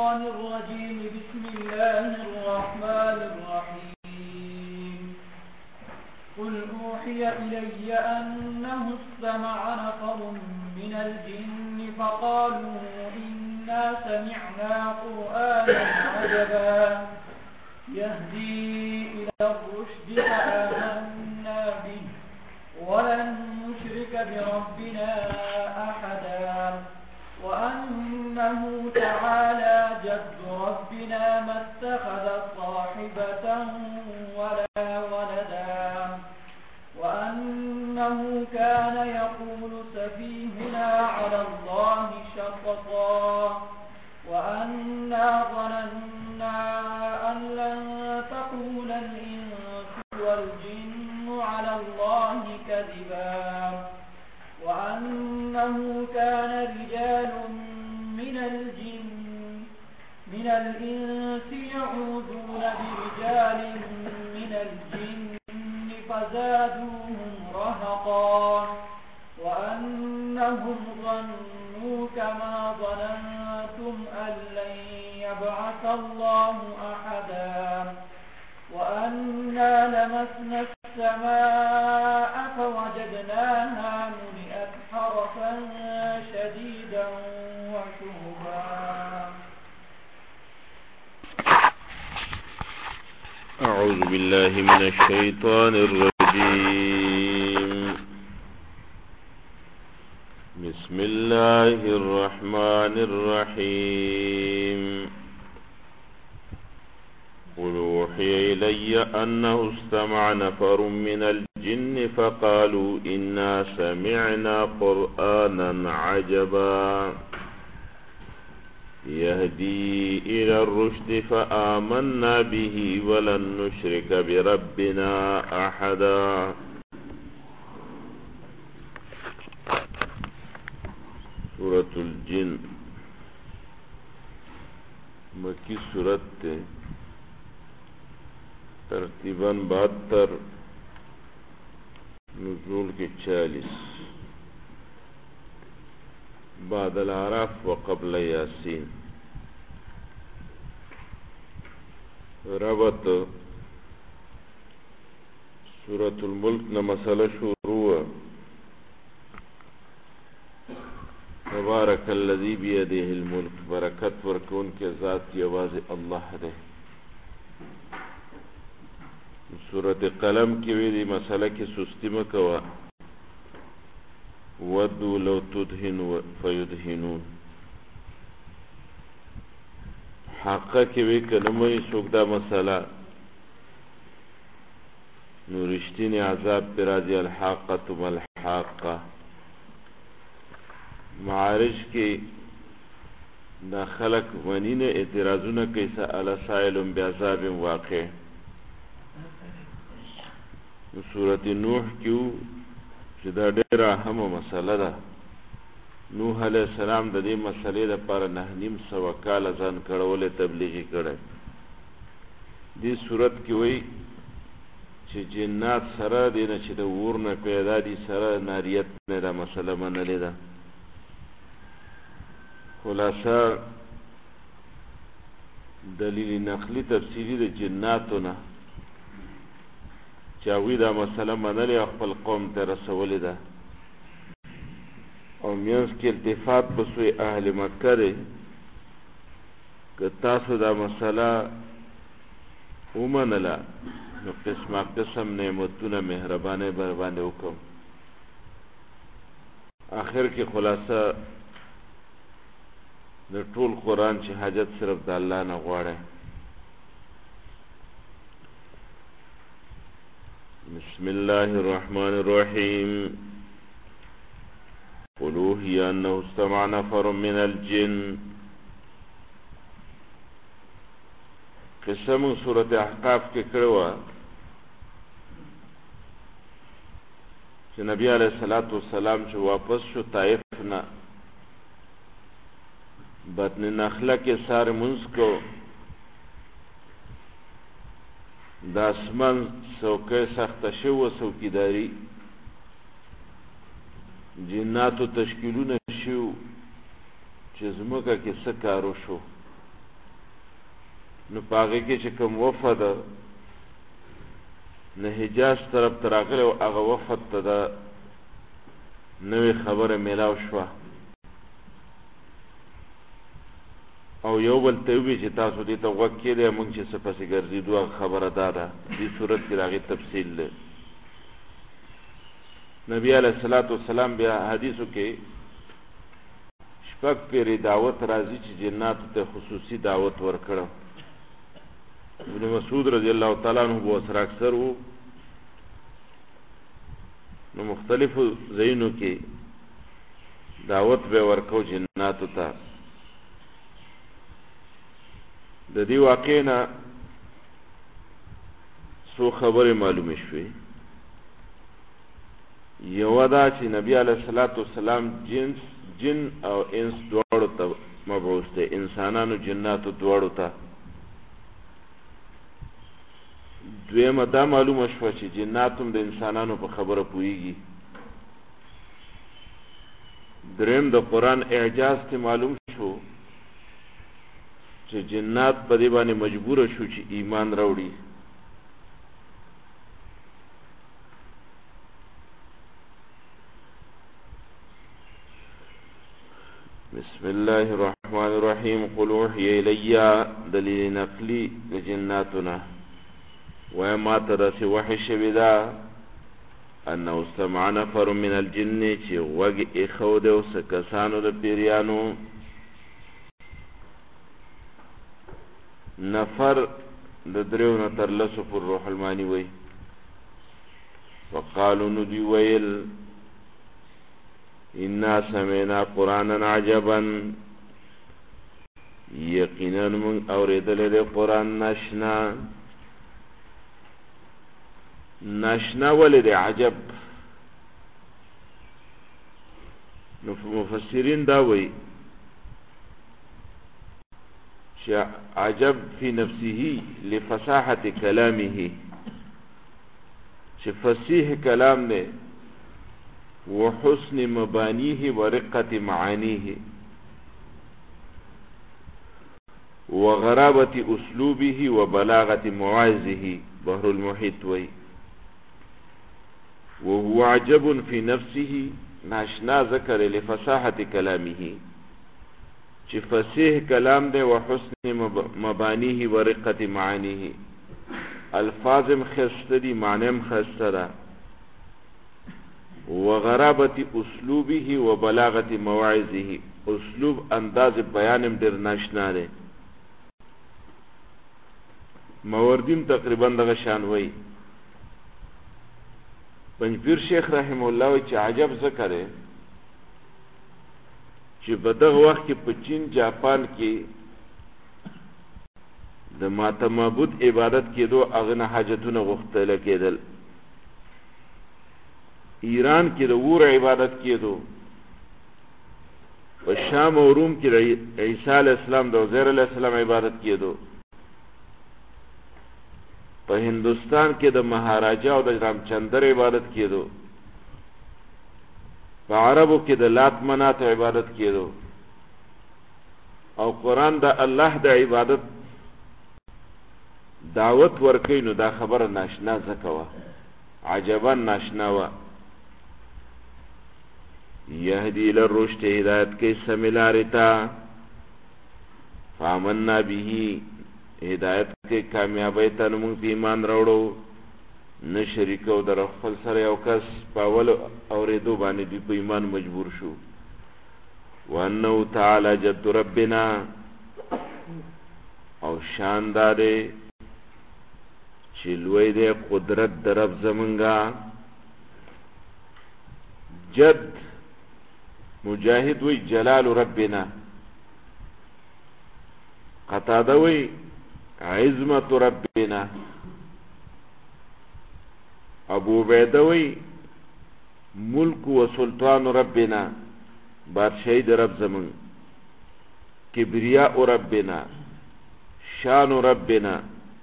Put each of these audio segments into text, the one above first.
الشيطان الرجيم بسم الله الرحمن الرحيم قل أوحي إلي أنه استمع نفر من الجن فقالوا إنا سمعنا قرآنا عجبا يهدي إلى الرشد فآمنا به ولن نشرك بربنا أحدا وأنه تعالى جد ربنا ما اتخذ صاحبة ولا ولدا وأنه كان يقول سفيهنا على الله شططا وأنا ظننا أن لن تقول الإنس والجن على الله كذبا وأنه كان رجال من الإنس يعوذون برجال من الجن فزادوهم رهقا وأنهم ظنوا كما ظننتم أن لن يبعث الله أحدا وأنا لمسنا السماء فوجدناها ملئت حرسا شديدا وشهبا. أعوذ بالله من الشيطان الرجيم. بسم الله الرحمن الرحيم. قل أوحي إلي أنه استمع نفر من الجن فقالوا إنا سمعنا قرآنا عجبا يهدي إلى الرشد فآمنا به ولن نشرك بربنا أحدا. سورة الجن مکی سورت تے ترتیباً 72 نزول کے 40 بعد العراف وقبل یاسین. ربط سورة الملک نا مسئلہ شروع تبارک الذی بیدہ الملک برکت ورکون کے ذات کی آواز اللہ دے. سورة قلم کی ویدی مسئلہ کی سستی مکوا ودو لو تدہن فیدہنون. حقا کی وی کنموی سوکدا مسئلہ نورشتین عذاب برازی الحاقت ملحاقہ. معارج کی دا خلق ونین اعتراضون کیسا علی سائل بعذاب واقع. سورة نوح کیو چې دا ډیره اهمه مسله ده. نوح علیہ السلام د دې مسلې لپاره 9.5 کاله ځان کړولې تبلیغي کړی. دې صورت کې وایي چې جنات سره دی نه چې د اور نه پیدا دي سره ناریت نه دا مسله منلې ده. خلاصه دلیل نقلی تفسیری د جناتو نه چاوی دا مسئلہ منلی خپل قوم ته رسولی ده او مینس کې التفات بسوی اهل مکه ده که تاسو دا مسئلہ اومنلا نو قسمه قسم نعمتونه مهربانه بر باندې وکم. آخر کې خلاصه د ټول قرآن چې حاجت صرف د الله نه غواړي. بسم الله الرحمن الرحيم. قل أوحي أنه استمع نفر من الجن. قسم سورة احقاف کے کروا کہ نبی علیہ السلام جو واپس شو طائف نا بطن نخلہ کے سار منز کو دا اسمان سوکے سخت شو و سوکیداری جناتو تشکیلون شو چه زمکا که سکارو شو نو پاغه کې چې کوم وفد نه حجاز طرف تراغله او هغه وفد ته دا نوې خبره میلاو شوه او یو بل ته وی چې تاسو دې ته غوږ کېدی موږ چې څه پسې ګرځېدو هغه خبره دا ده دې صورت کې د هغې تفصیل دی نبی علیه الصلاة والسلام بیا حدیثو کې شپږ پیرې دعوت راځي چې جناتو ته خصوصي دعوت ورکړه ابن مسعود رضی الله تعالی عنہ به ورسره اکثر و نو مختلفو ځایونو کې دعوت به ورکو جناتو ته د دې واقع نه څو خبرې معلومې شوې یو دا چې نبی علیه الصلاة والسلام جن او انس دواړو ته مبعوث دی انسانانو جناتو دواړو ته دویمه دا معلومه شوه چې جنات هم د انسانانو په خبره پوهیږي دریم د قرآن اعجاز ته معلوم شو چې جنات په دې باندې مجبور شو چې ایمان راوړي بسم الله الرحمن الرحيم قل اوحي الي دلیل نقلی لجناتنا وما ترسي وحي شبدا انه استمع نفر من الجن چې وګ اخود او سکسانو د پیریانو نفر د دریو نه تر لسو پر روح المانی وی وقالو ندی ویل انا سمعنا قرانا عجبا یقینا من اوریدل د قران ناشنا ولد عجب نو مفسرین دا وی عجب في نفسه لفصاحة كلامه چې فصیح کلام نه وحسن مبانيه ورقة معانيه وغرابة أسلوبه وبلاغة مواعظه بحر المحيط وي وهو عجب في نفسه ناشنا ذكر لفصاحة كلامه چې فصیح کلام دی وحسن مبانيه ورقة معانيه الفاظم خسته دي معنیم خسته ده وغرابة اسلوبه وبلاغة مواعظه اسلوب انداز بیانم ډیر ناشنا دی موردیم تقریبا دغه شان وای پنځپیر شیخ رحم الله چې عجب ذکر چې په دغه وخت کې په چین جاپان کې د ماته معبود عبادت کېدو هغه نه حاجتونه غوښتل کېدل ایران کې د ور عبادت کېدو په شام او روم کې عیسی علی السلام د عزیر علی السلام عبادت کېدو په هندستان کې د مهاراجا او د رامچندر عبادت کېدو په عربو کې د لات منات عبادت کېدو او قرآن د الله د عبادت دعوت ورکوي نو دا خبره ناشنا زکوه عجبا ناشنا وه یهدی للرشد هدایت کې سمیلارتا فامننا به هدایت کې کامیابی ته موږ په ایمان راوړو نه شریکو در خپل سره یو کس په اول اورېدو باندې دوی په ایمان مجبور شو وانه تعالی جد ربنا او شاندار چې لوی دی قدرت در رب زمونږه جد مجاهد وی جلال ربنا قتاده وی عظمت ربنا ابو عبیده وی ملک و سلطان ربنا بادشاہی در رب زمون کبریاء ربنا شان ربنا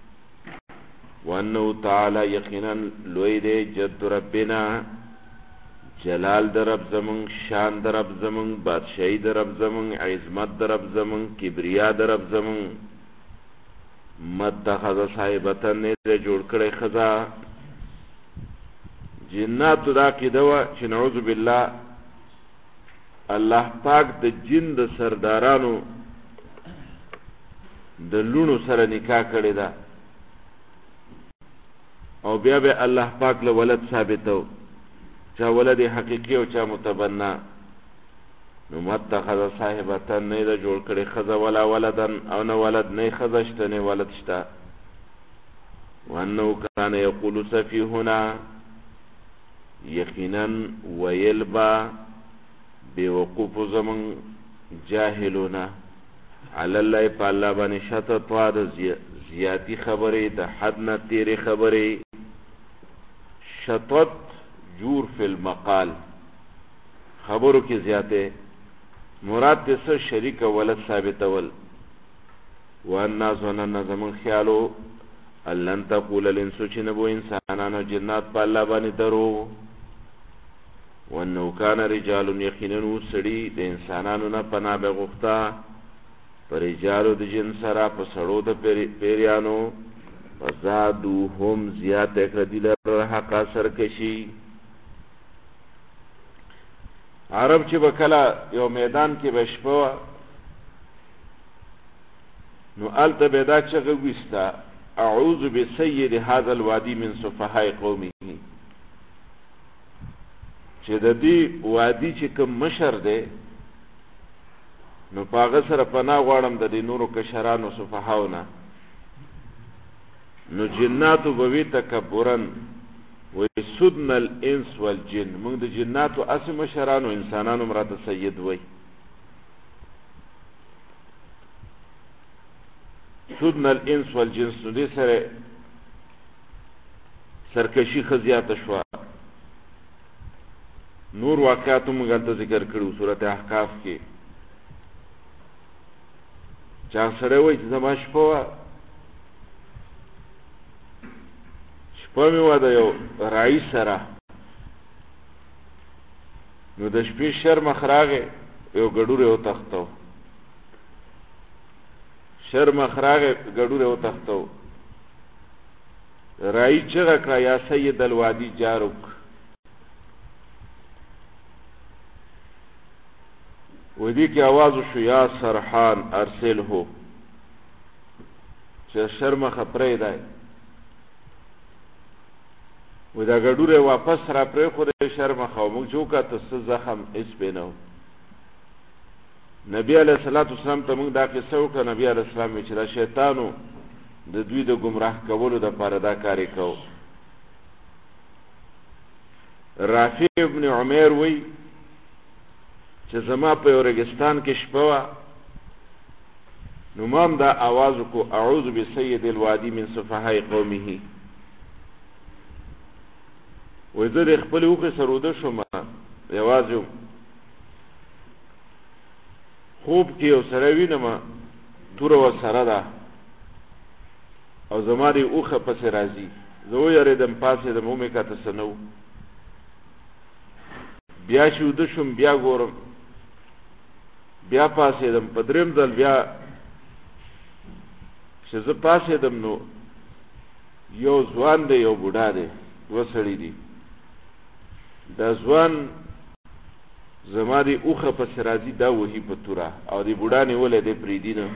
وانه تعالی یقینا لوی دی جد ربنا جلال در رب زمون شان در رب زمون بادشاہی در رب زمون عظمت در رب زمون کبریا در رب زمون متخذ صاحبتن نه دې جوړ کړی خزا. جناتو دا عقیده وه چې نعوذ بالله الله پاک د جن د سردارانو د لونو سره نکاح کړی ده او بیا به الله پاک له ولد ثابتو، چا ولد حقیقي او چا متبنا. نو متخذ صاحبتن نه ده جوړ کړی خزه ولا ولدن او نه ولد نه خزه شته نه ولد شته. وانه کان یقول سفیهنا یقینا ویل با بیوقوف زمن جاهلونا علی الله په الله باندې شططوا د زیاتی خبرې د حد نه تیرې خبرې. شطط جور فی المقال خبرو کې زیاته مراد دې څه شریک ولد ثابتول. وانا ظننا زمن خیالو لن تقول الانس چې نبو انسانانو جنات په الله باندې درو. وانه کان رجال یقینا سړي د انسانانو نه پناه بغوښتا پر رجالو د جن سره په سړو د پیریانو فزادوهم زیاته کړي لره حق سرکشي. عرب چې وکلا یو میدان کې بشپوا نو آلته بيدا چغه وستا اعوذ بسید هذا الوادي من سفهاء قومه، چې د دې وادي چې کوم مشر دی نو پاغه سره پناه غواړم د دې نورو کشرانو سفهاونه. نو جناتو بوي تکبرن ويسدن الانس والجن، موږ د جناتو اسم مشرانو انسانانو مراد سید وای. سدن الانس والجنس نو دې سره سرکشي خزیات شوا. نور واقعات موږ ته ذکر کړو سورته احقاف کې. چا سره وای چې زما شپه مې واده یو رئیس سره نو د شپې شرمخ راغې یو ګډوره وتښتو، شرمخ راغې ګډوره وتښتو. رئیس چغه کړه یا سید الوادي جارک، ودی کی आवाज شو یا سرحان ارسله، چې شرمخ پرې دی و دا ګډوره واپس را پرې خو د شرمخ او موږ چوکا ته زخم اس بنو. نبی علیہ الصلوۃ والسلام ته موږ دا قصه وکړه. نبی علیہ السلام چې دا شیطانو د دوی د گمراه کولو د پاره دا کاری کو. رافع ابن عمر وی چې زما په یو رګستان کې شپه وا نو مام دا आवाज کو اعوذ بسید الوادي من سفهاء قومه. وې زه خپل وخه سروده شوم یوازې خوب کې او سره وینم تور و سره ده او زما دی اوخه پس راځي. زه یریدم پاسه د مومه کا تسنو بیا شو د شوم بیا ګورم بیا پاسه دم پدریم ځل بیا چې زه پاسه دم نو یو ځوان دی یو بوډا دی وسړی دی. دا ځوان زما دی اوخه پس راځي دا وਹੀ په تورا او دی بوډا نیولې دی پریدي نه.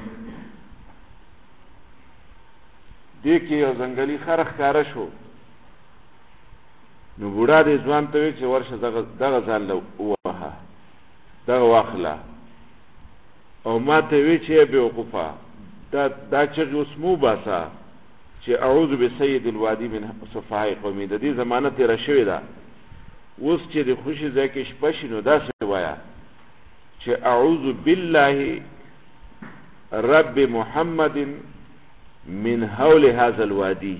دې کې یو ځنګلي خرخ کار شو نو بوډا دی ځوان ته وی چې ورشه دغه ځان له وها دغه واخله او ما ته وی چې به وقفه دا چې اسمو باسا چې اعوذ بسید الوادي من سفهاء قومي. د دې ضمانت را شوی دا اوس چې د خوشي ځکه شپه نو دا څه وایا چې اعوذ بالله رب محمد من حول هذا الوادي،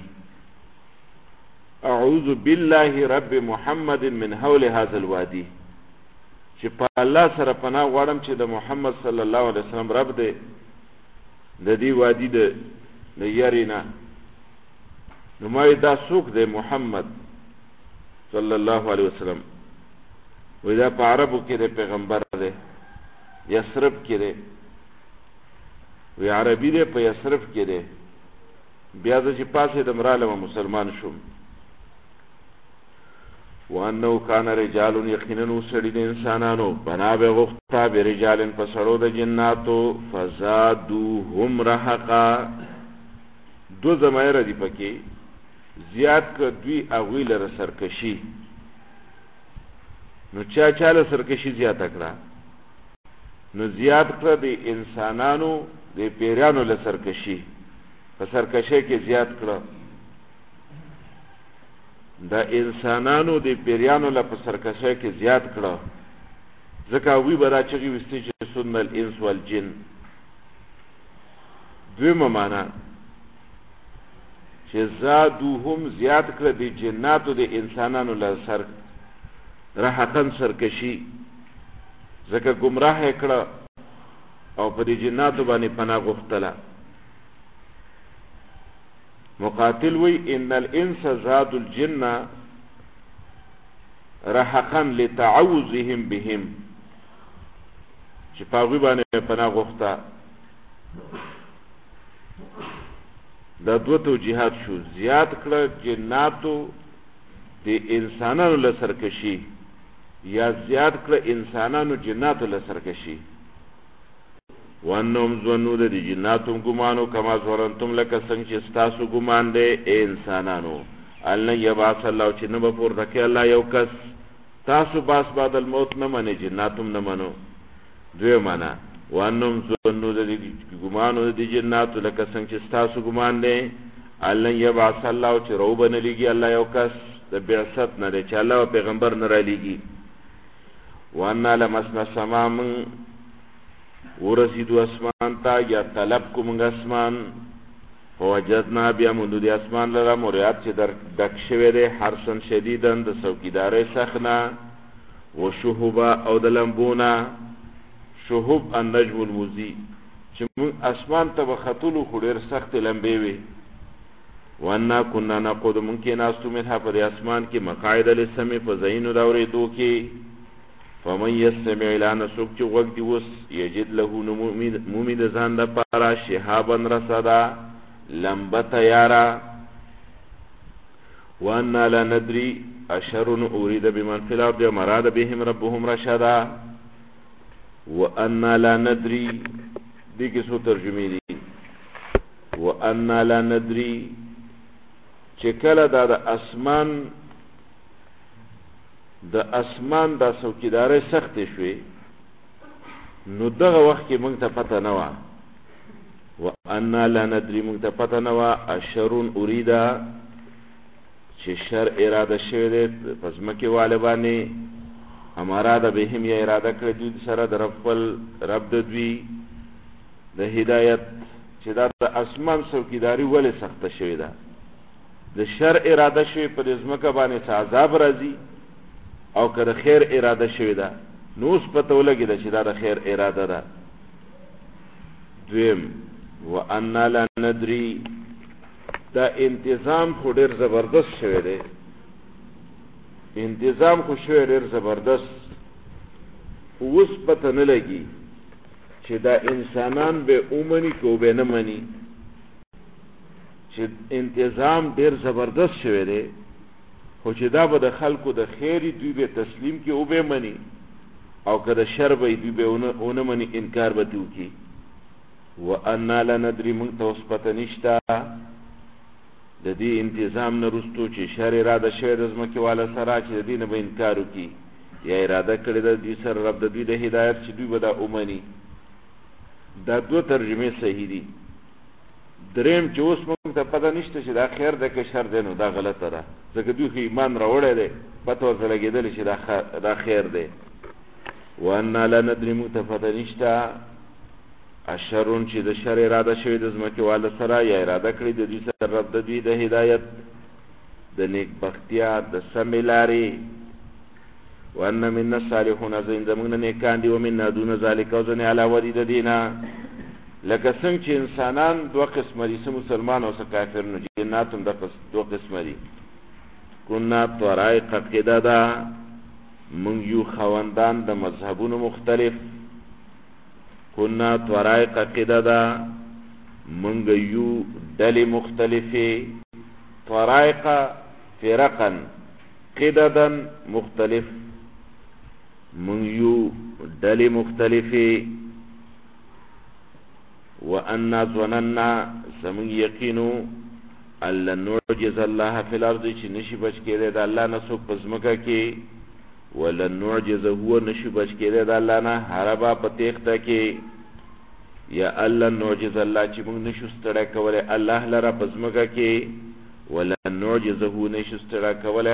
اعوذ بالله رب محمد من حول هذا الوادي، چې په الله سره پناه غواړم چې د محمد صلی الله علیه وسلم رب دې د دې وادي د یارینا. نو ما دا څوک دی محمد صلی الله علیه وسلم وې دا په عربو کې د پیغمبر دی یثرب کې دی وې عربي دی په یثرب کې دی. نو ما ته وی چې ابي وقفا دا چې اسمو باسا چې اعوذ بالله رب محمد من حول هذا الوادي، اعوذ بالله رب محمد من حول هذا الوادي. چې په الله سره پناه غواړم چې د محمد صلی الله علیه وسلم رب دې د دې وادي د یارینا. نو ما دا څوک دی محمد صلی الله علیه وسلم وې دا په عربو کې د پیغمبر دی یثرب کې دی بیا زه چې پاڅېدم رالم مسلمان شوم. وانه کان رجال یقینا سړي د انسانانو بنا به غوښتا برجال په سړو د جناتو فزادوهم رهقا دو زمایر دی پکې زیات ک دوی اغوی لره سرکشي. نو چاله سرکشي زیات کړه؟ نو زیات کړه د انسانانو د پیرانو له سرکشي، په سرکشي کې زیات کړه د انسانانو د پیرانو له په سرکشي کې زیات کړه. ځکه وی برا چې وستې چې سن الانس والجن. دویمه معنا چې زادوهم زیات کړه د جناتو د انسانانو له سر رهقن سرکشي، ځکه گمراه کړه او په دې جناتو باندې پناه غوښتله. مقاتل وی ان الانس زاد الجن رهقا لتعوذهم بهم، چې پاغوی باندې پناه غوښته. دا دو توجیهات شو، زیات کړه جناتو د انسانانو له سرکشي یا زیات کړه انسانانو جناتو له سرکشي. وانهم ظنوا د جناتو ګمانو کما ظننتم لکه څنګه چې ستاسو ګمان دی اے انسانانو الله یبعث الله چې نه به پورته کوي الله یو کس. تاسو باس بعد الموت نه منئ، جناتم نه منو. دوی معنا وانهم ظنوا د ګمانو د جناتو لکه څنګه چې ستاسو ګمان دی الله یبعث الله چې روبن لګي الله یو کس د بعثت نه دی چې الله پیغمبر نه را لګي. وانا لمسنا السماء من ورسیدو اسمان تا یا طلب کومنگ اسمان فوجدنا بیا مندو دی اسمان لرا موریات چې در دک شوی دی حرسن شدیدن د سوکیداری سخنا و شهوبا او د لمبونا. شهوب النجم الموزی چې من اسمان تا بخطولو خوڑیر سخت لمبی وی. وانا کننا نقود منکی ناستو منها پر اسمان کی مقاعد لسمی فزینو دوری دو کی فمن یستمع الان سوک چو وقت وس یجد له مومید زان دا پارا شهابا رسدا لمبت یارا. وانا لا ندری اشرن ارید بمن فی الارض مراد بهم ربهم رشدا. وانا لا ندری دی کسو ترجمی دی. وانا لا ندری چکل دا اسمان د اسمان دا څوکیداري سخت شوي نو دغه وخت کې موږ ته پته نه و. وان لا ندري موږ ته پته نه و اشرون اریدا چې شر اراده شوی دی پس مکه والے باندې اماره د بهم یا اراده کړی دوی سره د رب د دوی د هدایت چې دا د اسمان څوکیداري ولې سخت شوی ده. د شر اراده شوی په ځمکه باندې عذاب راځي او که د خیر اراده شوی ده نو اوس پته ولګي چې دا د خیر اراده ده. دویم وانا لا ندري دا انتظام خو ډېر زبردست شوی دی. انتظام خو شوی ډېر زبردست، اوس پته نه لګي چې دا انسانان به اومني که به نه مني. چې انتظام ډېر زبردست شوی دی خو چې دا به د خلکو د خیری دوی به تسلیم کی او به منی او که د شر به دوی به اونه منی انکار به دوی کی. وانا لا ندري من توس پته نشتا د دې انتظام نه رستو چې شر اراده شوی د ځمکې والا سره چې د دې نه به انکار وکي یا اراده کړی د دې سره رب د دوی د هدایت چې دوی به دا اومني. دا دو ترجمه صحیح دي. دریم چې اوس موږ ته پته نشته چې دا خیر ده که شر ده نو دا غلطه ده، ځکه دوی خو ایمان راوړی دی پته ورته لګېدلی چې دا خیر دی. وانا لا ندري موږ ته پته نشته اشرون چې د شر اراده شوی د ځمکې والا سره یا اراده کړي د دوی سره رب د دوی د هدایت د نیکبختیا د سمې لارې. وانا منا الصالحون زین زموږ نه نیکان دي ومنا دون ذلک او ځنې علاوه دي د دې نه. لکه څنګه چې انسانان دوه قسمه دي، څه مسلمان او څه کافر. نو جنات هم دوه قسمه دي. کنا طرائق قددا من یو خوندان د مذهبونو مختلف. کنا طرائق قددا منگ یو ڈلی مختلفی طرائقا فرقا قددا مختلف منگ یو ڈلی مختلفی وَأَنَّا ظَنَنَّا زمون یقینو اللہ نعجز اللہ فی الارض چی نشی بچ کے دے دا اللہ نسوک پزمکا کی ولن نعجز هو نشی بچ کے دے دا اللہ نا حربا پتیختا کی یا اللہ نعجز اللہ چی مونگ نشو ستڑا کولے اللہ لرا پزمکا کی ولن نعجز هو نشو ستڑا کولے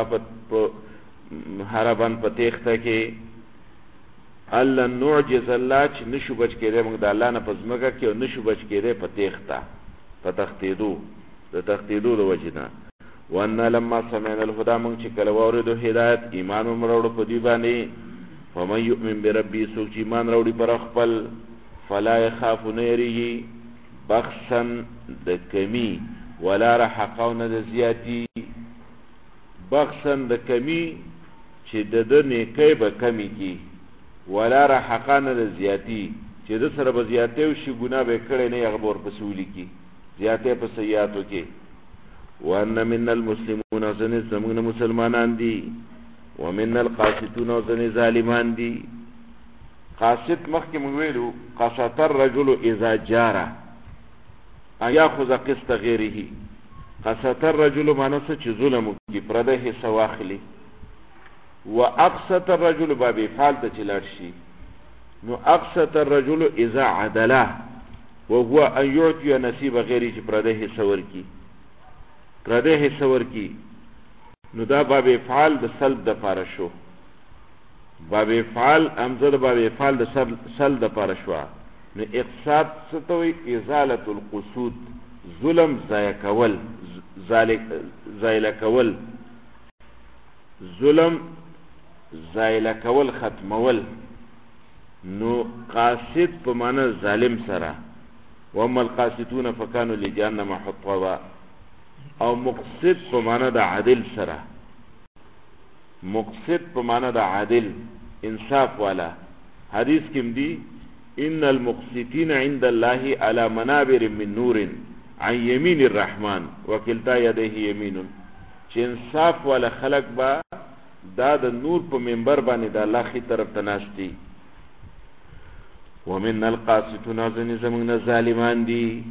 حربان پتیختا کی اللہ نعجز اللہ چی نشو بچ کے دے مونگ دا اللہ نا پزمکا کی و نشو بچ کے دے پتیختا پتختیدو دا تختیدو دا وجنا وانا لما سمعنا الهدى مونگ چی کلواردو ہدایت ایمان مروڑو پدی بانی فمن یؤمن بربی سوک چی ایمان روڑی پر اخپل فلا یخافو نیریگی بخصا دا کمی ولا رحقاو نا زیاتی بخصا دا کمی چی دا نیکی با کمی کی ولا رحقا نا زیاتی چی دا سر با زیاتی وشی گناہ بے کڑے نی اغبور پسولی کی زیاتی پا سیاتو کی وَأَنَّ مِنَّ الْمُسْلِمُونَ زَنِ زمون مسلمانان دی وَمِنَّ الْقَاسِتُونَ زَنِ ظالمان دی قاسط مخی مویلو قاسط الرجل اذا جارا ان یاخذ قسط غیره قاسط الرجل مانسا چی ظلمو کی پرده سواخلی وَأَقْسَطَ الرَّجُلُ بابی فالتا چلارشی نو اقسط الرجل اذا عدلا وهو ان يعطي نصیب غیری چی پرده سور کی پرده سور کی نو دا بابی فعال دا سلب دا پارشو بابی فعال امزد بابی فعال دا سلب دا پارشوا نو اقساط ستوی ازالت القصود ظلم زائع کول زائل کول ظلم زائل کول ختمول نو قاسد پا معنی ظالم سرا واما القاسدون فکانو لجهنم حطبا او مقصد پا معنی دا عدل سرا مقصد پا معنی دا عدل انصاف والا حدیث کم دی ان المقسطین عند اللہ على منابر من نور عن یمین الرحمن وکلتا یده یمین چه انصاف والا خلق با دا دا نور پا منبر بانی دا اللہ خی طرف تناستی ومن القاسطون زن زمون الظالمان دی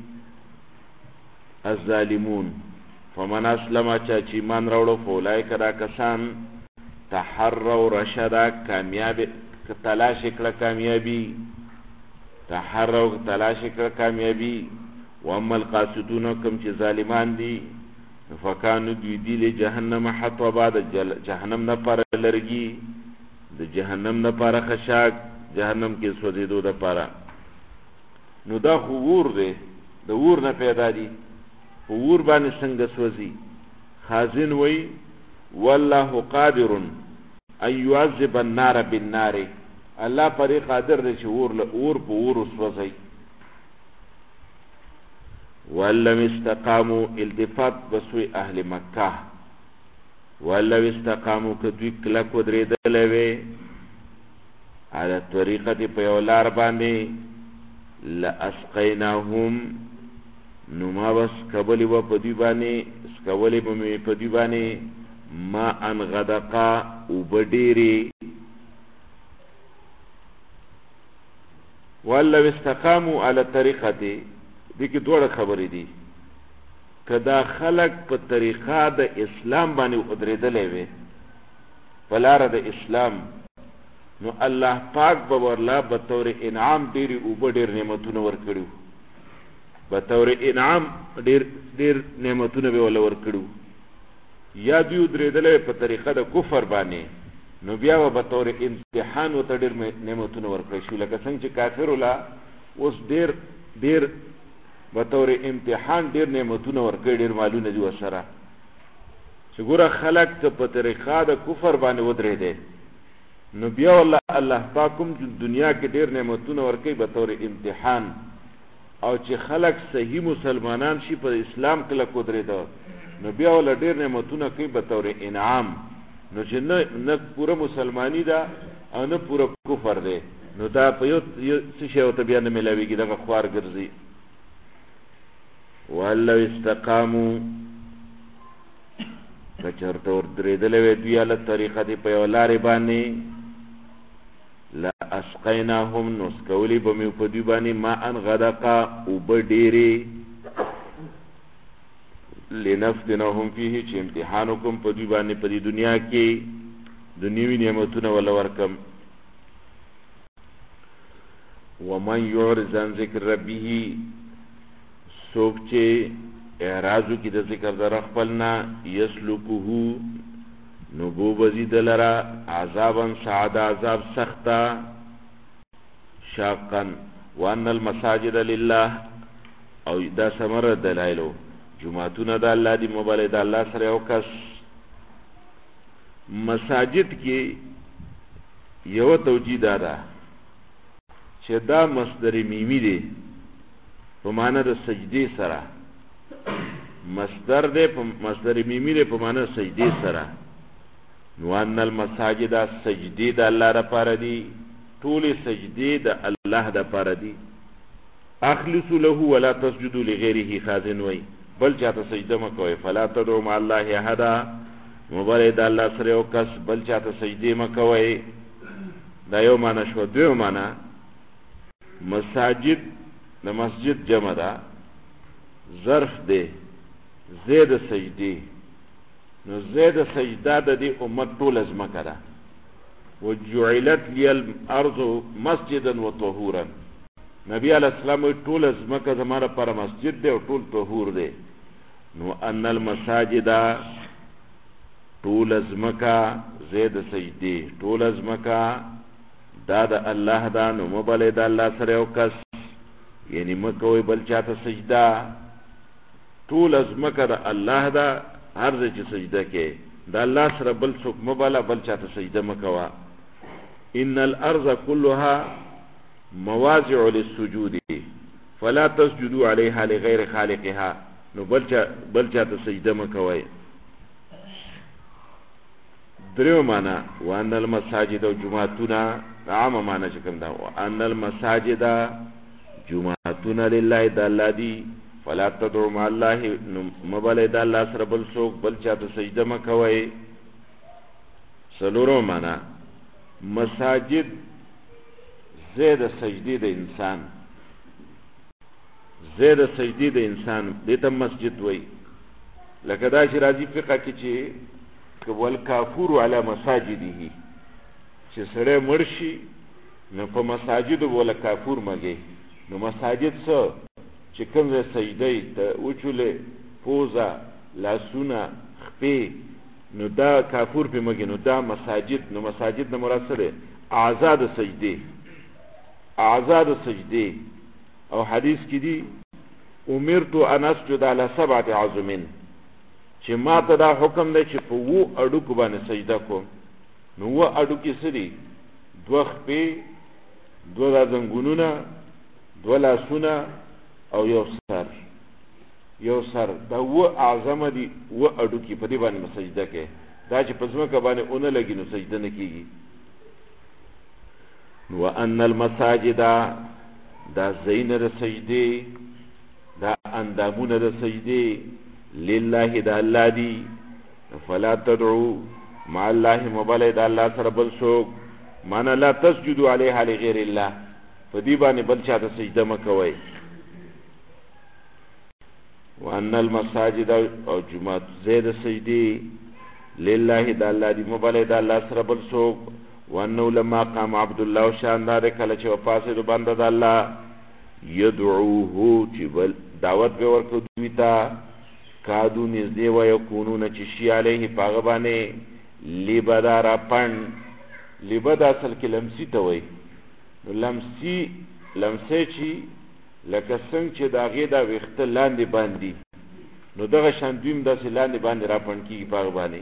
الظالمون فمن اسلم چاچی من روڑو فولائی کدا کسان تحرو رشدا کامیاب تلاش اکڑا کامیابی تحرو تلاش اکڑا کامیابی واما القاسطون کم چی ظالمان دی فکانو دوی دیل جہنم حطبا دا جہنم نپار لرگی دا جہنم نپار خشاک جہنم کے سوزیدو دا پارا نو دا خوور دے دا وور نا پیدا دی خوور بانی سنگ سوزی خازن وی واللہ قادر ان یعذب النار بالنار اللہ پری قادر دے چھ وور پا وور سوزی وَالَّوِ اسْتَقَامُوا التفات بسوی اہل مکہ وَالَّوِ اسْتَقَامُوا کدوی کلک ودریدلوے على طریقت پیولار باندے لأسقیناهم نما بس کبلی و پدی بانے سکولی بمی پدی بانے ما ان غدقا او بدیری واللو استقاموا على طریقت دیکی دوڑ خبری دی کدا خلق پا طریقہ دا اسلام بانے ادریدلے وے پلار دا اسلام نو اللہ پاک بورلا بطور انعام دیری اوبا دیر نعمتون ورکڑو بطور انعام دیر نعمتون بے والا ورکڑو یا دیو دریدلے پا طریقہ دا کفر بانے نو بیاو بطور امتحان و تا دیر نعمتون ورکڑشو لکا سنگ چی کافر اولا اس دیر بطور امتحان دیر نعمتون ورکڑ دیر مالون دیو سرا چی گورا خلق تا پا طریقہ دا کفر بانے ودرے دے نو بیا اللہ پاکم دنیا کے دیر نعمتون ورکی بطور امتحان او چې خلق صحیح مسلمانان شي په اسلام کله قدرت دا نو بیا ول ډیر نعمتونه کوي بطور انعام نو چې نه پوره مسلمانی دا او نه پوره کفر دی نو دا په یو څه شی او ته بیا نه ملاویږي دا خوار ګرځي ولو استقاموا کچرته ور درېدلې وې دوی له طریقه دی په لارې باندې لا اسقیناهم نسکولی به مې په دوی باندې ما ان غدقا او به ډېرې لنفتنهم فيه چې امتحان وکم په دوی باندې په دې دنیا کې دنیوي نعمتونه ولا ورکم ومن يعرض عن ذکر ربه څوک چې اعراضو کی د ذکر در خپلنا یسلکوه نو بو بزید لرا عذابا سعد عذاب سختا شاقا وان المساجد لله او دا سمر دلائلو جماعتون دا اللہ دی مبالی دا اللہ سر او کس مساجد کی یو توجید دا چه دا مصدر میمی دی پا معنی دا سجدی سرا مصدر میمی دی پا معنی سجدی سرا نوان المساجد سجدی دا اللہ دا پارا دی طول سجدی دا اللہ دا پارا دی اخلصو له ولا تسجدو لغیره خازن وی بل چاہتا سجدہ مکوئے فلا تدعو مع اللہ احدا مبارد اللہ سر او کس بل چاہتا سجدی مکوئے دا یو معنی شو دیو معنی مساجد دا مسجد جمع دا ظرف دے زید سجدی نو زید سجدہ دا دی امت طول ازمکا دا وجعلت لی الارض مسجدا و طهورا نبی علیہ السلام طول ازمکا زمارا پر مسجد دے و طول طهور دے نو ان المساجد طول ازمکا زید سجدی طول ازمکا دا دا اللہ دا نو مبالی دا اللہ سر او کس یعنی مکوی بل چاہتا سجدہ طول ازمکا دا اللہ دا ہر دے چی سجدہ کے دا اللہ سر بل سک مبالا بل چاہتا سجدہ مکوا ان الارض کلها مواضع للسجود فلا تسجدوا عليها لغير خالقها نو بل چاہتا سجدہ مکوی دریو مانا وان المساجد و جماعتنا عام مانا چکم دا وان المساجد جماعتنا للہ دا اللہ دی فلا تدعو مع اللہ مبالی دا اللہ سر بل سوک بل چاہتا سجدہ مکوئی سلورو مانا مساجد زید سجدی دا انسان زید سجدی دا انسان دیتا مسجد وی لکدا چی راضی فقہ کی چی والکافور علی مساجده چې سره مرشي نو په مساجد ولا کافور مګي نو مساجد څه چې کوم سجدي ته وچولې پوزا لاسونه خپې نو دا کافور په مګي نو دا مساجد نو مساجد نه مراد سره آزاد سجدي او حدیث کې دي امرت ان اسجد علی 7 عظم چې ما ته دا حکم دی چې په وو اډوکو باندې سجده کوم نو وو اډوکی سری دوه خپې دوه زنګونونه دوه لاسونه او یو سر دا وو اعظم دي وو اډوکی په دې باندې سجده کې دا چې په ځمکه باندې اونې لګي نو سجده نه کیږي نو ان المساجد دا زین د سجدي دا اندامونه د سجدي لله دا اللہ دی فلا تدعو مع اللہ مبالی دا اللہ سر بل سوک مانا لا تسجدو علیہا لغیر اللہ فدیبانی بل چاہتا سجدہ مکوئی وان المساجد او جماعت زید سجدی لله دا اللہ دی مبالی دا اللہ سر بل سوک وانو لما قام عبداللہ و شاندار کلچ وفاسد بند دا اللہ یدعوہو چی بل دعوت بے ورکو دویتا کادو نزدی و یکونون چشی علیه پاغبانه لبدا را پن لبدا اصل که لمسی تاوی لمسی چی لکه سنگ چه داغی دا ویخت لاندی باندی نو دغه شاندویم دا سی لاندی باندی را پن کی پاغبانه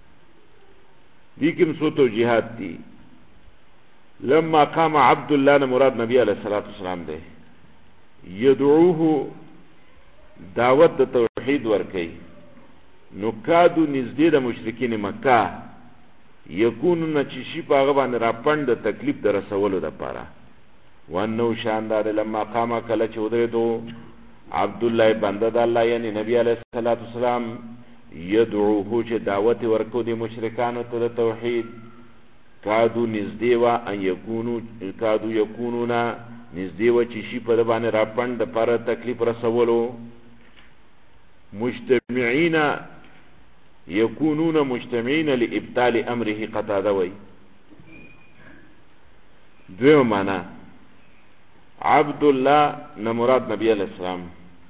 دیکم سو توجیحات دی لما قام عبداللہ مراد نبی علیہ السلام دے یدعوه دعوت د توحید ورکی نو کادو نزدې د مشرکین مکه یکونون چې شي په هغه باندې را پند د تکلیف در رسولو د پاره وانه شاندار لما قام کله چې ودرېدو عبد الله بنده د الله یعنی نبی علیہ الصلوۃ والسلام یدعوه چې دعوت ورکو د مشرکانو ته توحید کادو نزدې وا ان یکونو کادو یکونونا نزدې و چې شي په باندې را پند پر تکلیف رسولو مجتمعین یکونون مجتمعین لابطال امره قطاده وی دویو معنی عبد الله نمراد نبی علیہ السلام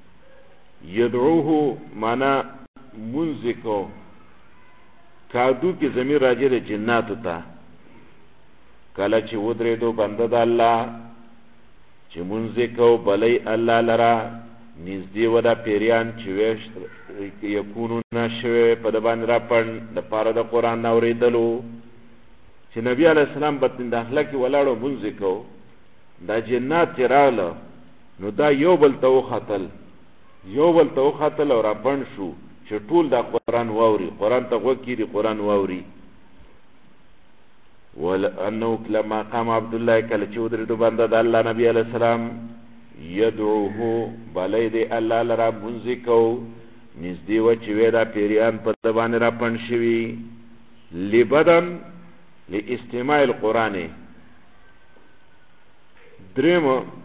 یدعوه معنی منزکو کادو کی ضمیر راجع د جناتو ته کله چې ودرېدو بنده د الله چې منزکو بلی الله لرا نزدې ودا پیریان چې ویش یکونو نشوي په د باندې را پړ د پاره د قران اوریدلو چې نبی علیہ السلام بتند اخلاق ولاړو منزکو دا جنات رااله نو دا یو بل تو خطل او را پړ شو چې ټول دا قران واوري قران ته وکړي قران واوري ولانه لما قام عبد الله کله چې ودرېدو بنده د الله نبی علیہ السلام یدعوه بلید الله لرا منزکو نزدې و چې ودا پیریان په باندې را پڼ شوي لبدن لاستماع القرآن دریم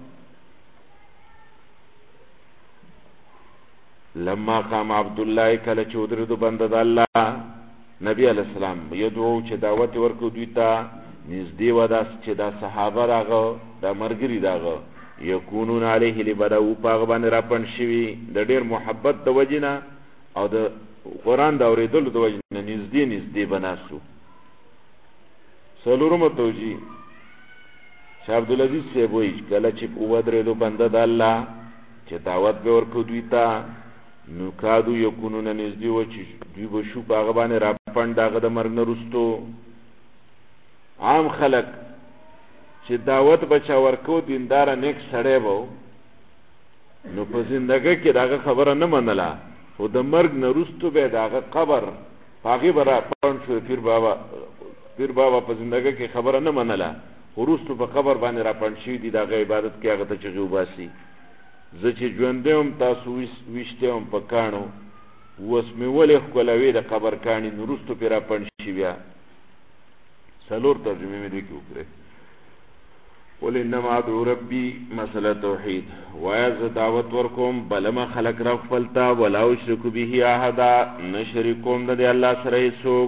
لما قام عبد الله کله چې ودرېدو بنده د الله نبی علیہ السلام یدعو چې دعوت ورکو دوی ته نزدې و دا چې دا صحابه راغه دا مرګري راغه یکونون علیه لبدو پاغ باندې را پڼ شوي د ډېر محبت د وجنه او د قرآن د اورېدلو د وجنه نزدې بناسو څلورمه توجیه شاه عبدالعزیز صاحب وایي کله چې ودرېدو بنده د الله چې دعوت به ورکو دوی ته نو کادو یکونون نزدې و چې دوی به شو پاغ باندې را پڼ داغه د مرګ نه وروستو عام خلک چې دعوت بچا ورکو دیندار نیک سړی به نو په زندګۍ کې داغه خبره نه منله خو د مرګ نه وروستو به داغه قبر هغې به را پڼ شو پیر بابا په زندګۍ کې خبره نه منله وروستو په قبر باندې را پڼ شوي دي د هغه عبادت کې هغه ته چغې وباسي زه چې ژوندی وم تاسو ویشتی وم په کاڼو اوس مې ولې ښکلوې د قبر کاڼي نو وروستو پرې را پڼ شي بیا څلور ترجمې مې دې کې وکړې قل انما ادعو ربي مسله توحید وایا زه دعوت ورکوم بلما خلق را خپلتا ولا اشرک به احدا نه شریکوم د الله سره هیڅوک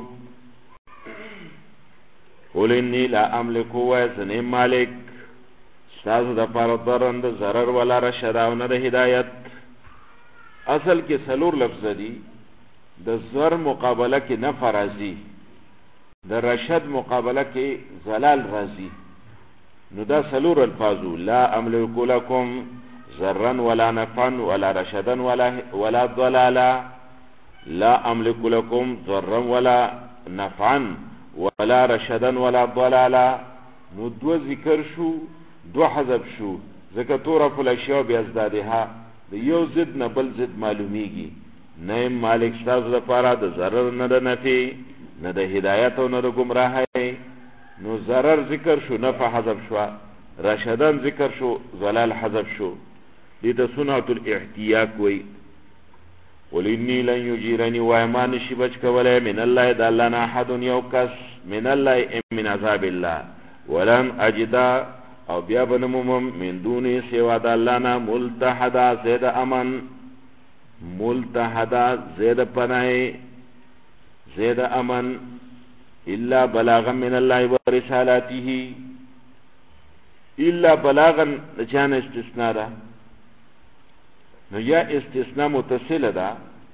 قل انی لا املک وایا زه نه مالک ستاسو د پاره ضرر د ضرر ولا رشد او نه د هدایت اصل کې څلور لفظ دي د ضرر مقابله کې نفع راځي د رشد مقابله کې ضلال راځي نو دا څلور الفاظو لا املک لكم ضرا ولا نفعا ولا رشدا ولا ضلالا لا املک لكم ضرا ولا نفعا ولا رشدا ولا ضلالا نو دو ذکر شو دو حذف شو ځکه تعرف الاشیاء بازدادها د یو ضد نه بل ضد معلومیږي نه مالک ستاسو لپاره د ضرر نه د نفع نه د هدایت او نه د گمراهۍ نو ضرر ذکر شو نفع حذف شو رشدان ذکر شو ضلال حذف شو دې ته سنت الاحتیاق وی قل انی لن یجیرنی وایما نشي بچ کولای من الله د الله نه احد یو کس من الله من عذاب الله ولن اجدا او بیا بنموم من دونی سوا د الله نه ملتحدا زید امن ملتحدا زید پناه زید امن الا بلاغا من الله ورسالاته الا بلاغا جان استثناء ده نو یا استثناء متصل ده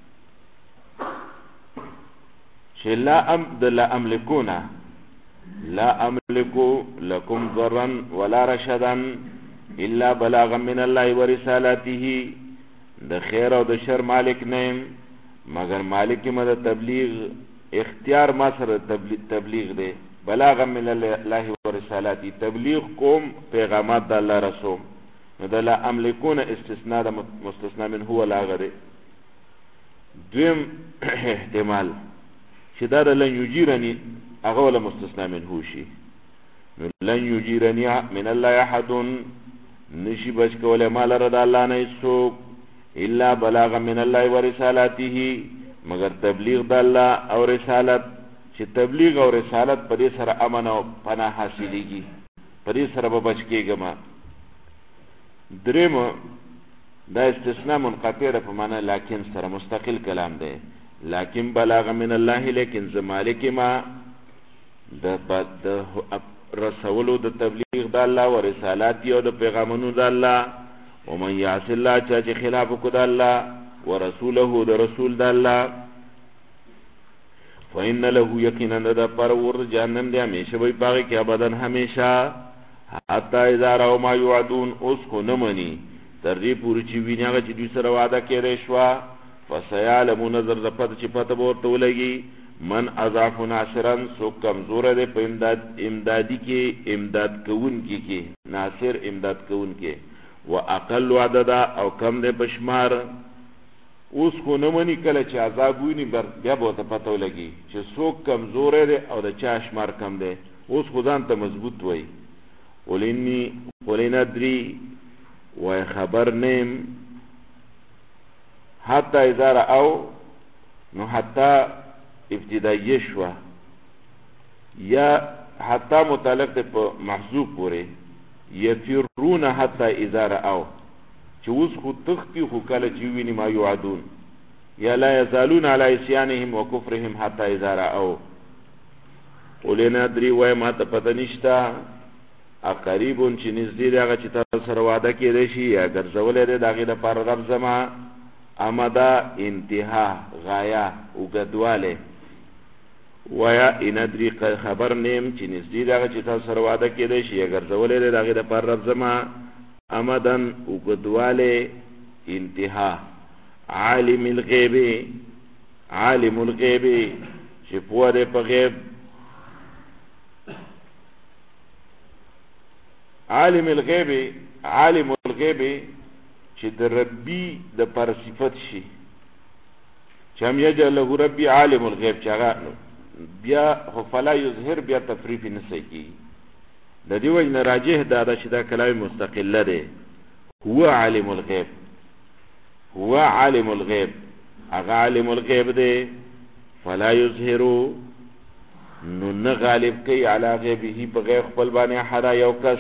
چې لا املکونا لا املکو لكم ضرا ولا رشدا الا بلاغا من الله ورسالاته د خیر او د شر مالک نیم مگر مالک مده تبلیغ اختیار ما سره تبلیغ دی بلاغا من الله ورسالاته تبلیغ کوم پیغامات د الله رسول نو د لا املکون استثناء د مستثنا من هو لاغره دویم احتمال چې دا لن یجیرنی هغه ولا مستثنا من هو شي لن یجیرنی من الله احد نشي بچ کوله مال رد الله نه څوک الا بلاغ من الله ورسالاته مگر تبلیغ د الله او رسالت چې تبلیغ او رسالت په دې سره امن او پناه حاصلېږي په دې سره به بچ کېږم. دریم دا استثناء منقطع په معنا لکن سره مستقل کلام دی. لکن بلاغ من الله لیکن زمالک ما د رسولو د تبلیغ د الله او رسالات او د پیغامونو د الله. ومن یعص الله چا چې خلاف وکړ د الله ورسوله د رسول د الله فإن له یقینا د پر ور جهنم دی همیشه وي پاږي کې ابدن همیشه حتی اذا راو ما یعدون اوس خو نه مني تر دې پورې چې ویني هغه چې دوی سره وعده کړی شوه فسیعلمو نظر د پته چې پته به ورته ولګي من اضعف ناصرا څوک کمزوره دی په امدادي کې امداد کوونکي کې ناصر امداد کوونکي و اقل عددا او کم دی بشمار. اوس خو نه مني کله چې عذاب ویني بیا به ورته پته ولګي چې څوک کمزوره دی او د چا شمار کم دی. اوس خو ځان ته مضبوط وایي. قل ندري وای خبر نیم حتی اذا رأو نو حتی ابتدایه شوه یا حتی متعلق دی په محذوب پورې یفرون حتی اذا رأو چې اوس خو تختی خو کله چې ویني ما یوعدون یا لا یزالون علی عصیانهم و کفرهم حتی اذا رأو. قل ندري وای ما ته پته نشته اقریبون چې نږدې دی هغه چې تاسو سره وعده کېدی شي یا ګرځولی دی د هغې دپاره رب زما امدا انتها غایه اوږدوالی ویا اندري خبر نیم چې نږدې دی هغه چې تاسو سره وعده کېدی شي یا ګرځولی دی د هغې دپاره رب زما امدن اوږدوالی انتها. عالم الغیب چې پوه دی په غیب عالم الغیب چې د ربي د پر صفت شي چې هم یجعل له ربي عالم الغیب چې هغه بیا خو فلا یظهر بیا تفریف نه صحیح کېږي. د دې وجه راجح دا ده چې دا کلام مستقله دی. هو عالم الغیب هغه عالم الغیب دی فلا یظهرو نو نه غالب کوي علی غیبه په غیب خپل باندې احد یو کس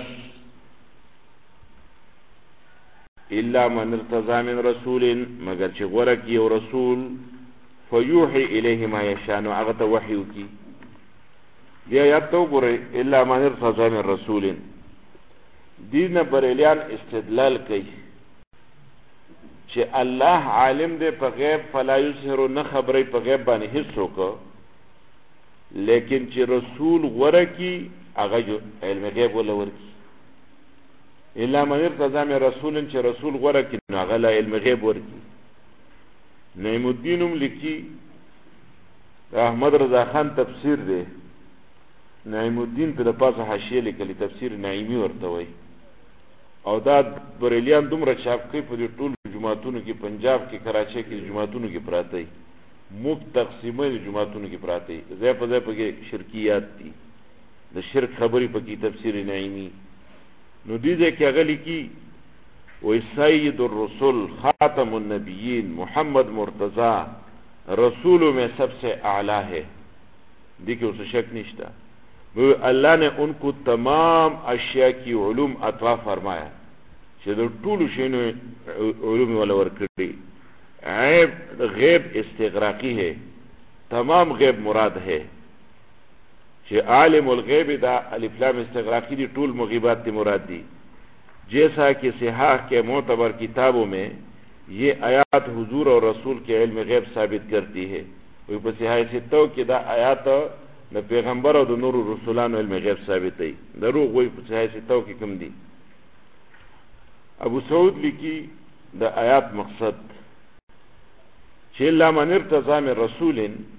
الا من ارتضى من رسول مگر چې غوره کی یو رسول فیوحي الیه ما یشاء نو هغه ته وحی وکي. بیا یاد تو ګوره الا من ارتضى من رسول دین بریلیان استدلال کوي چې الله عالم دی په غیب فلا یظهر نه خبرې په غیب باندې هیڅوک لیکن چې رسول غوره کی هغه علم غیب ولا ورکی. الا من ارتضى من رسول چې رسول غوره کی نو هغه علم غیب ورکی. نعیم الدینم لیکي احمد رضا خان تفسیر دی نعیم الدین په پاسه حاشیه لیکلی تفسیر نعیمی ورته وایي او دا بریلیان دومره چاپ کوي په دې ټول جماعتونو کې پنجاب کې کراچۍ کې جماعتونو کې پراته دي مفت تقسیمه جماعتونو کې پراته دي ځای په ځای پکې شرکیات دي د شرک خبرې پکې تفسیر نعیمی. نو دې ځای کې هغه لیکي وی سید الرسول خاتم النبیین محمد مرتضی رسولوں میں سب سے اعلیٰ ہے. دیکھیں اسے شک نشتا اللہ نے ان کو تمام اشیاء کی علوم عطا فرمایا چې د ټولو شیانو علوم ولا ورکړي. غیب استغراقی ہے تمام غیب مراد ہے چې عالم الغیب دا الف لام استغراقی دی ټول مغیبات دی مراد دی. جیسا کہ صحاح کے معتبر کتابوں میں یہ آیات حضور اور رسول کے علم غیب ثابت کرتی ہے. وی په صحاح ستو کې دا آیات د پیغمبر او د نور رسولانو علم غیب ثابت دی. دروغ وی په صحاح ستو کې کوم دي. ابو سعود لیکي د آیات مقصد چې لا من ارتضى من رسول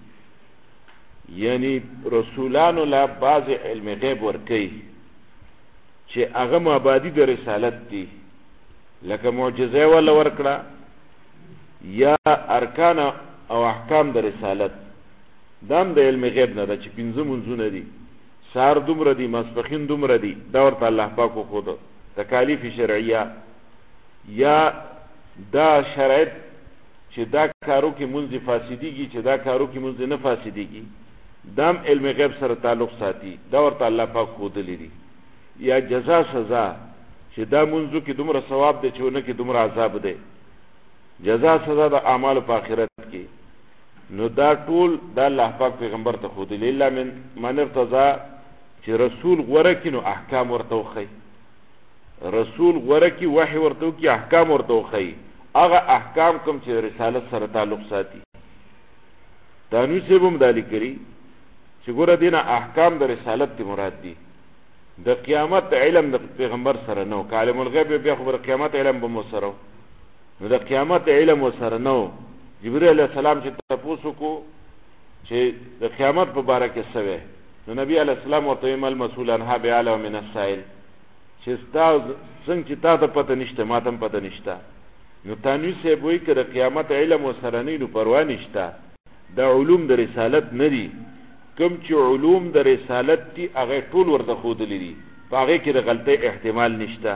یعنی رسولانو لا بعض علم غیب ورکی چې هغه مبادی د رسالت دي لکه معجزه ولا ورکړه یا ارکان او احکام د رسالت دام د علم غیب نه ده چې پنځه منځونه دي سار دومره دي ماسپخین دومره دي دا ورته الله پاک خو د تکالیف شرعیه یا دا شرایط چې دا کارو کې منځ فاسدیږي چې دا کارو کې منځ نه فاسدیږي دام علم غیب سره تعلق ساتي دا ورته الله پاک خودلی دي یا جزا سزا چې دا منځو کې دومره ثواب دی چې ونه کې دومره عذاب دی جزا سزا د اعمال په آخرت کې نو دا ټول دا الله پاک پیغمبر ته خودلی الا من ارتضى چې رسول غوره کې نو احکام ورته وخی رسول غوره کې وحی ورته وکي احکام ورته وخی هغه احکام کوم چې رسالت سره تعلق ساتي دانوی صاحب هم دالی کری چې ګوره دینه احکام د رسالت دی مراد دي د قیامت علم د پیغمبر سره نو عالم الغیب بیا خبر قیامت علم به مو سره نو د قیامت علم سره نو جبرئیل علیہ السلام چې تاسو کو چې د قیامت په باره کې سوي نو نبی علیہ السلام ورته مل مسئول عنها بعلم من السائل چې تاسو څنګه چې تاسو پته نشته ماته پته نشته نو تانوی صاحب وایي که د قیامت علم سره نه نو پروا نشته د علوم د رسالت نه دي کوم چې علوم د رسالت دي هغه ټول ورته خودلی دي په هغه کې د غلطۍ احتمال نشته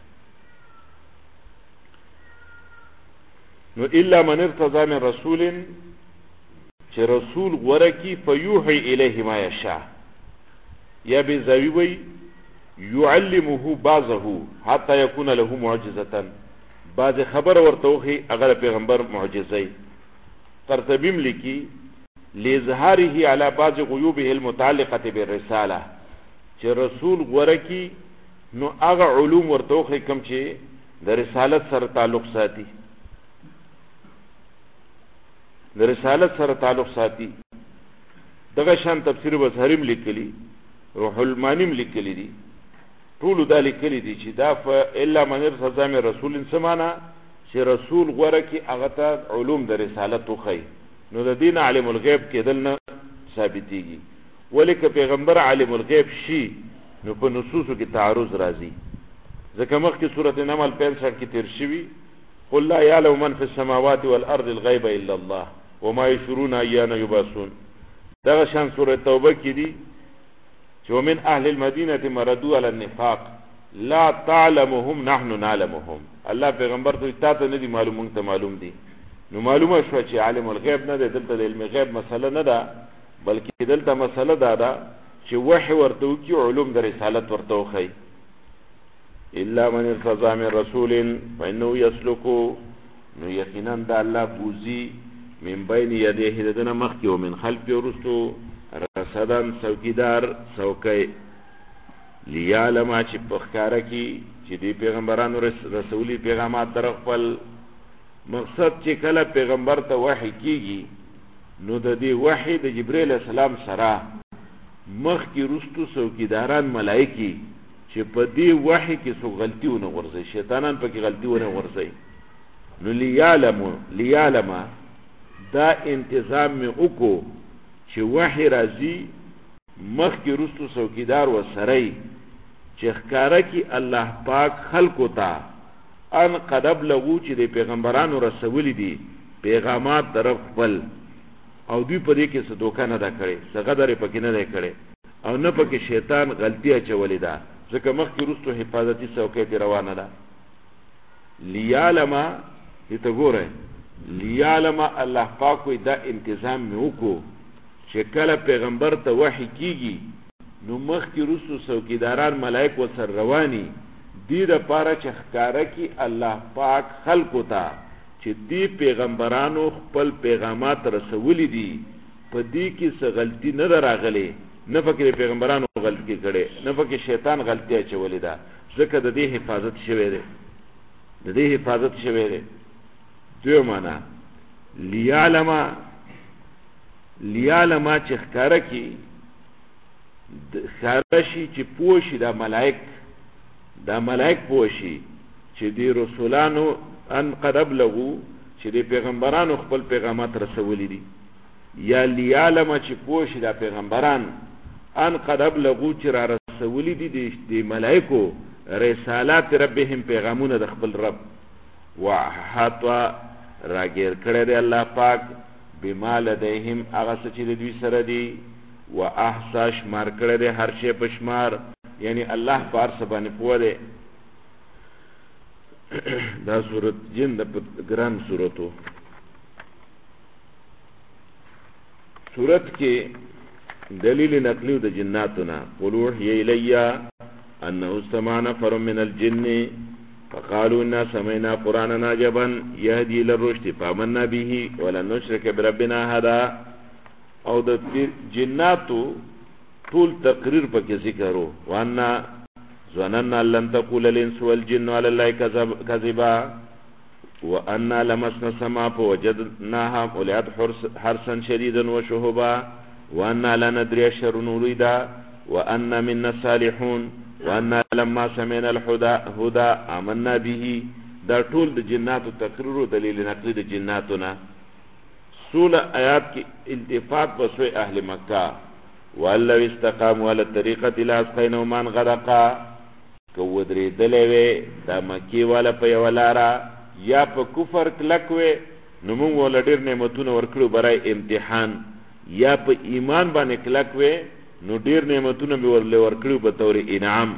نو الا من ارتضى من رسول چې رسول غوره کی فیوحي الیه ما یشاء یا بزاوی وی يعلمه بعضه حتى يكون له معجزه بعض خبر ورته وخی هغه پیغمبر معجزه ترتبیم لیکي لظهاره على بعض غيوبه المتعلقه بالرساله چې رسول غوره کی نو هغه علوم ورته وخی کوم چې د رسالت سره تعلق ساتي د رسالت سره تعلق ساتي دغه شان تفسیر بصریم لیکلی روح المانیم لیکلی دي ټول دا لیکلی دي چې دا الا من ارتضى من رسول سمانا چې رسول غوره کی هغه ته علوم د رسالت وخی نو د دین عالم الغیب کېدل نه ثابتېږي ولیک پیغمبر عالم الغیب شي نو په نصوصو کې تعارض راځي ځکه مخکې سورته نمل 65 کې تیر شوی قل لا يعلم من في السماوات والارض الغيب الا الله وما يشعرون ايان يبعثون دغه شان سوره توبه کې دي چې ومن اهل المدينه مردوا على النفاق لا تعلمهم نحن نعلمهم الله پیغمبر ته نه دي معلوم ته معلوم دي نو معلومه شو چې عالم الغیب نه ده دلته د علم غیب مسله نه ده بلکې دلته مسله ده چې وحی ورته وکي علوم د رسالت ورته وخی الا من ارتضى من رسول فانه يسلك نو یقینا د الله بوزي من بین یدیه دنا مخکی او من خلف ورستو رصدن څوکیدار څوکي لیعلم چې بخکاره کی چې دی پیغمبرانو رسولي پیغامات در خپل مقصد چې کله پیغمبر ته وحی کیږي نو د دې وحی د جبرئیل السلام سره مخکی رستو څوکیداران ملائکی چې په دې وحی کې څو غلطیونه ورځي شیطانان په کې غلطیونه ورځي نو لیعلم دا انتظام می وکړو چې وحی راځي مخکې رستو څوکیدار وسره چې ښکارا کې الله پاک خلقو ته ان قدب لغو چې د پیغمبرانو رسولي دي پیغامات در خپل او دوی په دې کې څه دوکه نه ده کړې څه غدر پکې نه ده کړې او نه پکې شیطان غلطي اچولې ده ځکه مخکې رستو حفاظتي څوکۍ روانه ده لیعلم دې ته ګوره لیعلم الله پاک وي دا انتظام مې وکړو چې کله پیغمبر ته وحی کیږي نو مخکې رستو څوکیداران ملائک ورسره رواني دې دپاره چې ښکاره کي الله پاک خلقو ته چې دې پیغمبرانو خپل پیغامات رسولي دي په دې کې څه غلطي نه ده راغلې نه پکې پیغمبرانو غلطي کړې نه پکې شیطان غلطي اچولې ده ځکه د دې حفاظت شوی دی د دې حفاظت شوی دی دوی معنا لیعلم چې ښکاره کي ښکاره شي چې پوه شي دا ملائک پوه شي چې دې رسولانو ان قد ابلغو چې دې پیغمبرانو خپل پیغامات رسولي دي یا لیعلم چې پوه شي دا پیغمبران ان قد ابلغو چې را رسولي دي د ملائکو رسالات ربهم پیغامونه د خپل رب وحاطوا راګیر کړی دی الله پاک بما لديهم هغه څه چې د دوی سره دي واحصا شمار کړی دی هر شی په شمار یعنی الله پار څه باندې پوه دی دا صورت جن د ګران صورتو صورت کې دلیل نقلی د جناتنا قلوح یلیا انه استمع نفر من الجن فقالوا انا سمعنا قرانا عجبا يهدي الى الرشد فآمنا به ولن نشرك بربنا احدا. او د جناتو ټول تقریر پکې ذکرو وانا ظننا لن تقول الانس والجن على الله كذبا وانا لمسنا السماء فوجدناها ملئت حرسا شديدا وشهبا وانا لا ندري الشر نريد وانا منا الصالحون وانا لما سمعنا الهدى آمنا به. دا ټول د جناتو تقریر او دلیل نقلی د جناتنا. 16 آیات کی التفات بسوی اهل مکہ واللو استقاموا على الطریقة لاسقینوا من غرقا. کو ودری دلوی دا مکی والا پا یولارا یا پا کفر کلکوی نمون والا دیر نعمتون ورکلو برای امتحان یا پا ایمان بانی کلکوی نو دیر نعمتون ورکلو بطور انعام.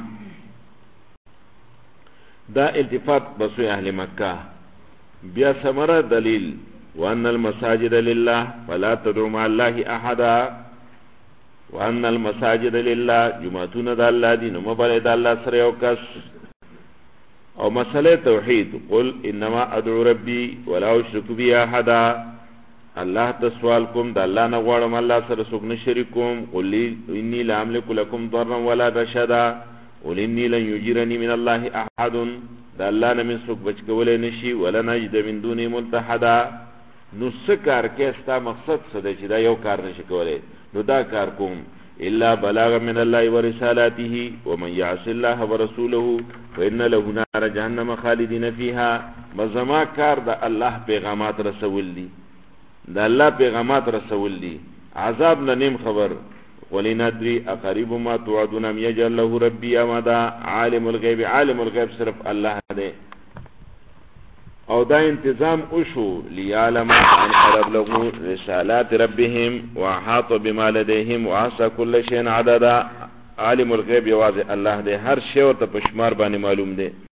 دا التفات بسوی اهل مکہ. بیا سمرہ دلیل وان المساجد لله فلا تدعوا مع الله احدا. وان المساجد لله جمعتون د الله دي نو مبل د الله سره یو کس. او مسئله توحید قل انما ادعو ربي ولا اشرك به احدا. الله تسوال کوم د الله نه غواړم الله سره څوک نه شریک کوم. قل اني لا املك لكم ضرا ولا رشدا. قل اني لن يجيرني من الله احد. د الله نه من څوک بچ کولای نشي ولا نجد من دونه ملتحدا. نو سکار کې ستا مقصد څه دی چې دا یو کار نشي کولای نو دا کار کوم. الا بلاغ من الله ورسالاته ومن يعص الله ورسوله فإن له نار جهنم خالدين فيها. مزما کار د الله پیغامات رسول دي د الله پیغامات رسول دي عذاب نه نیم خبر. ولندري اقرب ما توعدون ام يجعل له ربي امدا. عالم الغيب عالم الغيب صرف الله دی. او دا انتظام اشو لیعلم ان ابلغوا رسالات ربهم واحاط بما لديهم واحصى كل شيء عددا. عالم الغیب یوازې الله دی، هر شی ورته په شمار باندې معلوم دی.